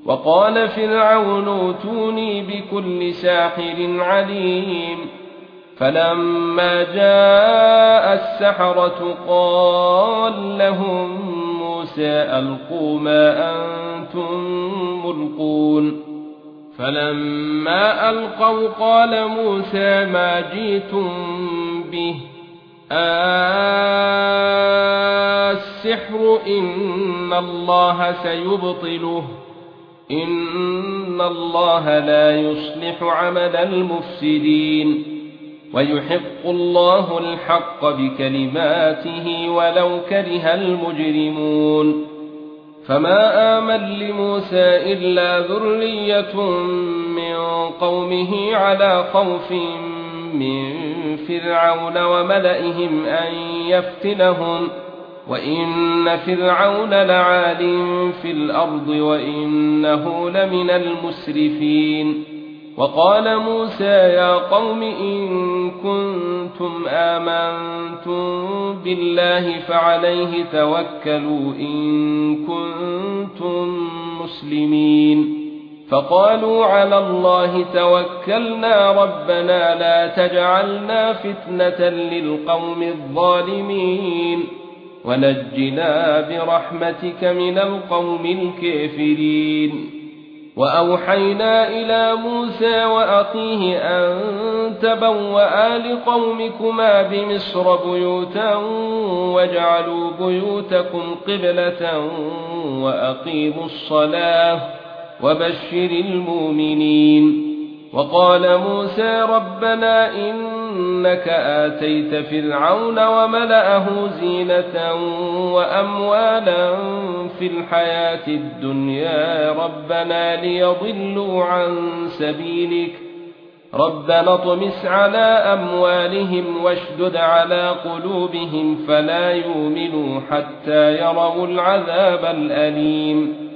وقال فرعون ائتوني بكل ساحر عليم فلما جاء السحرة قال لهم موسى ألقوا ما أنتم ملقون فلما ألقوا قال موسى ما جئتم به السحر إن الله سيبطله إن الله لا يصلح عمل المفسدين ويحق الله الحق بكلماته ولو كره المجرمون فما آمن لموسى إلا ذرية من قومه على خوف من فرعون وملئهم أن يفتنهم وإن فرعون لعال في الأرض وإنه لمن المسرفين وقال موسى يا قوم إن كنتم آمنتم بالله فعليه توكلوا إن كنتم مسلمين فقالوا على الله توكلنا ربنا لا تجعلنا فتنة للقوم الظالمين ونجنا برحمتك من القوم الكافرين وأوحينا إلى موسى وأخيه أن تبوأ لقومكما بمصر بيوتا واجعلوا بيوتكم قبلة وأقيموا الصلاة وبشر المؤمنين وقال موسى ربنا إنك آتيت فرعون وملأه زينة وأموالا في الحياة الدنيا ربنا ليضلوا عن سبيلك ربنا اطمس على أموالهم واشدد على قلوبهم فلا يؤمنوا حتى يروا العذاب الأليم